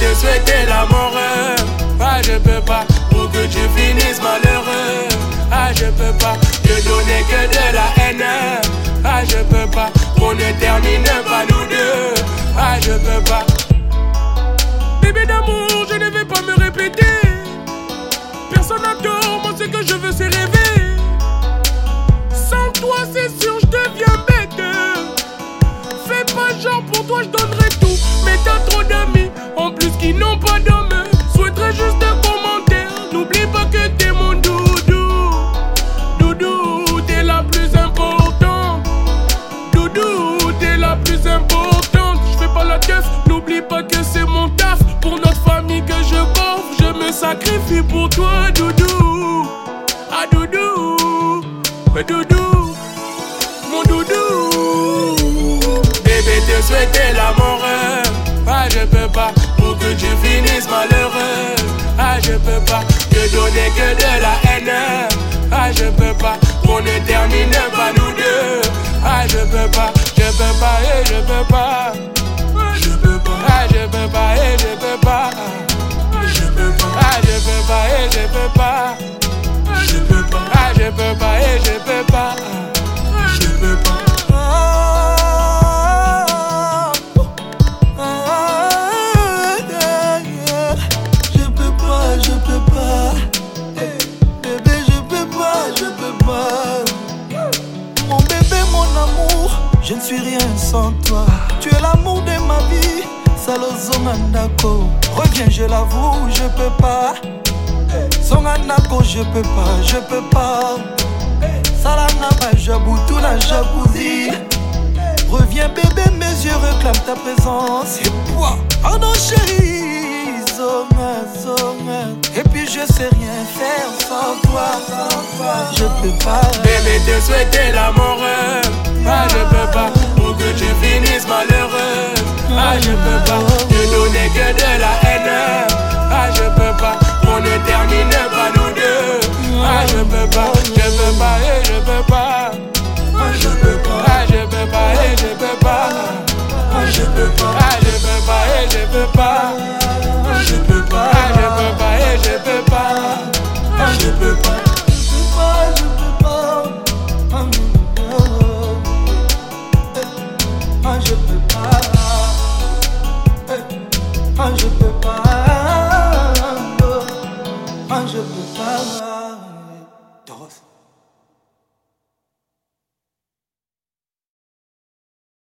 te souhaiter la mort. Ah je peux pas, pour que tu finisses malheureux. Ah je peux pas te donner que de la haine. Ah je peux pas, qu'on ne termine pas nous deux. Ah je peux pas. Bébé d'amour, je ne vais pas me répéter. Personne n'a tort, moi ce que je veux c'est rêver. Sans toi c'est sûr je deviens bête. Fais pas genre pour toi je donnerai tout. Mais t'as trop d'amis, en plus qui n'ont pas d'homme. Souhaiterais juste un commentaire, n'oublie pas que t'es mon doudou. Doudou, t'es la plus importante. Doudou, t'es la plus importante. Je fais pas la teuf, n'oublie pas que c'est mon taf. Pour notre famille que je coffre, je me sacrifie pour toi, doudou. Ah doudou, doudou, mon doudou. Bébé te souhaiter la mort. Ah je peux pas, pour que tu finisses malheureux. Ah je peux pas te donner que de la haine. Ah je peux pas, qu'on ne termine pas nous deux. Ah je peux pas et je peux pas. Je peux pas, ah je peux pas et je peux pas. Je peux pas, ah je peux pas et je peux pas. Je peux pas, ah je peux pas et je peux pas. Je peux pas. Je ne suis rien sans toi. Tu es l'amour de ma vie. Salozongandako. Reviens, je l'avoue, je peux pas. Zongandako, je peux pas. Salangaba, jaboutou la jabouzi. Reviens bébé, mes yeux réclament ta présence. Et toi, pardon chérie. Zonga. Et puis je sais rien faire sans toi. Je peux pas. Bébé te souhaiter la mort. Ah je peux pas, pour que tu finisses malheureux. Ah je peux pas te donner que de la haine. Ah je peux pas, qu'on ne termine pas nous deux. Ah je peux pas et je peux pas. Je peux pas. Ah je peux pas et je peux pas. Je peux pas. Ah je peux pas et je peux pas. Je peux pas. Ah je peux pas et je peux pas. Je peux pas. Je peux pas, je peux pas, je peux pas.